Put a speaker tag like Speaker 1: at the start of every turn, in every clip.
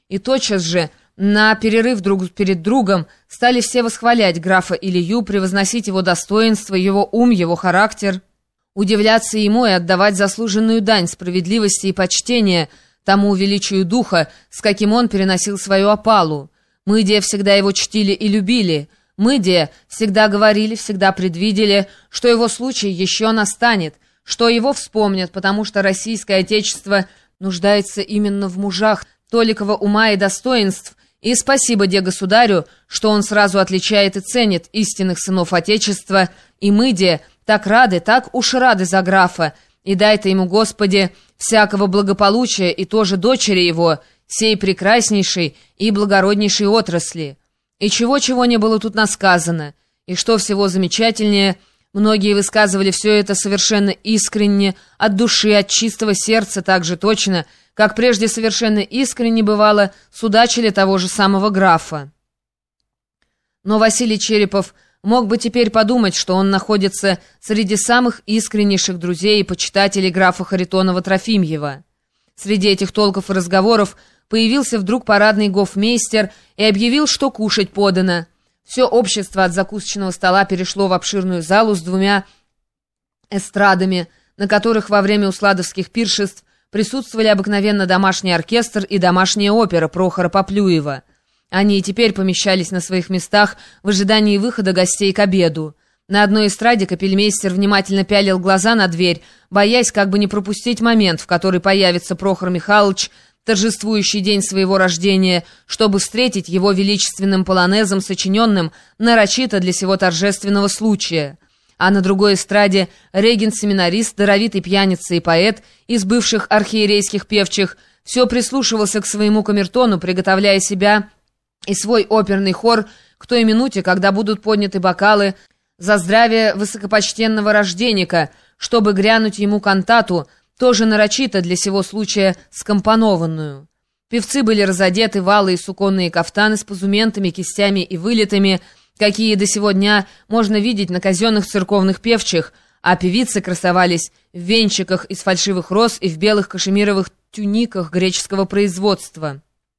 Speaker 1: И тотчас же, на перерыв друг перед другом, стали все восхвалять графа Илью, превозносить его достоинство, его ум, его характер, удивляться ему и отдавать заслуженную дань справедливости и почтения тому величию духа, с каким он переносил свою опалу. Мы, де, всегда его чтили и любили. Мы, де, всегда говорили, всегда предвидели, что его случай еще настанет, что его вспомнят, потому что российское отечество нуждается именно в мужах толикого ума и достоинств, и спасибо, де, государю, что он сразу отличает и ценит истинных сынов Отечества, и мы, де, так рады, так уж рады за графа, и дай-то ему, Господи, всякого благополучия и тоже дочери его, сей прекраснейшей и благороднейшей отрасли. И чего-чего не было тут насказано, и что всего замечательнее, многие высказывали все это совершенно искренне, от души, от чистого сердца так же точно, как прежде совершенно искренне бывало, судачили того же самого графа. Но Василий Черепов мог бы теперь подумать, что он находится среди самых искреннейших друзей и почитателей графа Харитонова-Трофимьева. Среди этих толков и разговоров появился вдруг парадный гофмейстер и объявил, что кушать подано. Все общество от закусочного стола перешло в обширную залу с двумя эстрадами, на которых во время усладовских пиршеств присутствовали обыкновенно домашний оркестр и домашняя опера Прохора Поплюева. Они и теперь помещались на своих местах в ожидании выхода гостей к обеду. На одной эстраде капельмейстер внимательно пялил глаза на дверь, боясь как бы не пропустить момент, в который появится Прохор Михайлович, торжествующий день своего рождения, чтобы встретить его величественным полонезом, сочиненным нарочито для сего торжественного случая. А на другой эстраде регент-семинарист, даровитый пьяница и поэт из бывших архиерейских певчих все прислушивался к своему камертону, приготовляя себя и свой оперный хор к той минуте, когда будут подняты бокалы за здравие высокопочтенного рожденника, чтобы грянуть ему кантату, тоже нарочито для сего случая скомпонованную. Певцы были разодеты в алые суконные кафтаны с позументами, кистями и вылетами, какие до сего дня можно видеть на казенных церковных певчих, а певицы красовались в венчиках из фальшивых роз и в белых кашемировых тюниках греческого производства.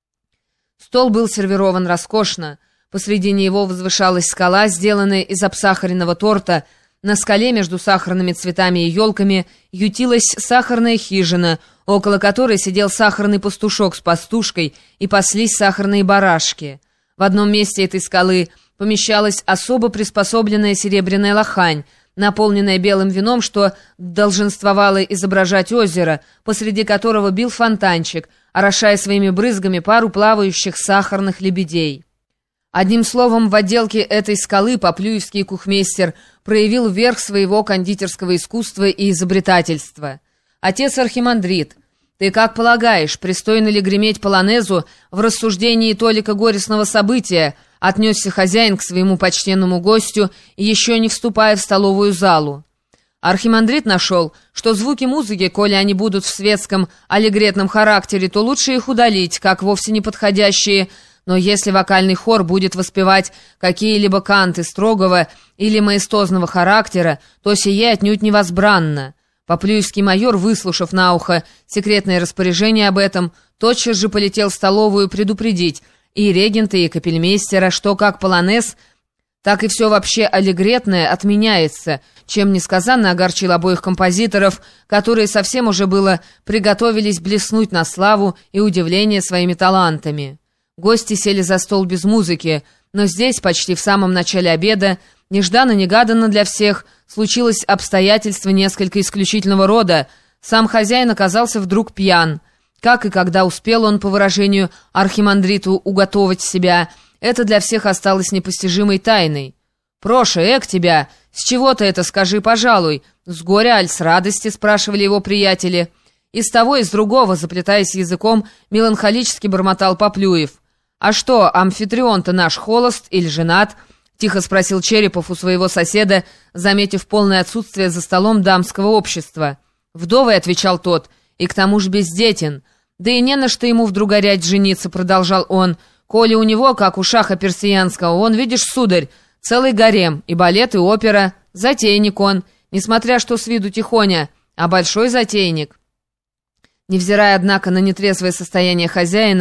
Speaker 1: Стол был сервирован роскошно, посредине его возвышалась скала, сделанная из обсахаренного торта. На скале между сахарными цветами и елками ютилась сахарная хижина, около которой сидел сахарный пастушок с пастушкой и паслись сахарные барашки. В одном месте этой скалы помещалась особо приспособленная серебряная лохань, наполненная белым вином, что долженствовало изображать озеро, посреди которого бил фонтанчик, орошая своими брызгами пару плавающих сахарных лебедей. Одним словом, в отделке этой скалы поплюевский кухмейстер проявил верх своего кондитерского искусства и изобретательства. «Отец архимандрит, ты как полагаешь, пристойно ли греметь полонезу в рассуждении толика горестного события?» — отнесся хозяин к своему почтенному гостю, еще не вступая в столовую залу. Архимандрит нашел, что звуки музыки, коли они будут в светском аллегретном характере, то лучше их удалить, как вовсе не подходящие. Но если вокальный хор будет воспевать какие-либо канты строгого или маэстозного характера, то сие отнюдь невозбранно. Поплюевский майор, выслушав на ухо секретное распоряжение об этом, тотчас же полетел в столовую предупредить и регента, и капельмейстера, что как полонез, так и все вообще аллегретное отменяется, чем несказанно огорчил обоих композиторов, которые совсем уже было приготовились блеснуть на славу и удивление своими талантами. Гости сели за стол без музыки, но здесь, почти в самом начале обеда, нежданно-негаданно для всех, случилось обстоятельство несколько исключительного рода. Сам хозяин оказался вдруг пьян. Как и когда успел он, по выражению архимандриту, уготовать себя, это для всех осталось непостижимой тайной. «Проша, эк тебя! С чего ты это, скажи, пожалуй? С горя аль с радости?» — спрашивали его приятели. И с того, и с другого, заплетаясь языком, меланхолически бормотал Поплюев. «А что, амфитрион-то наш холост или женат?» — тихо спросил Черепов у своего соседа, заметив полное отсутствие за столом дамского общества. «Вдовый», — отвечал тот, — «и к тому же бездетен. Да и не на что ему вдруг горять жениться», — продолжал он, — «коли у него, как у шаха персиянского, он, видишь, сударь, целый гарем, и балет, и опера, затейник он, несмотря что с виду тихоня, а большой затейник». Невзирая, однако, на нетрезвое состояние хозяина,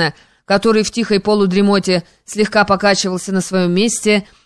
Speaker 1: который в тихой полудремоте слегка покачивался на своем месте,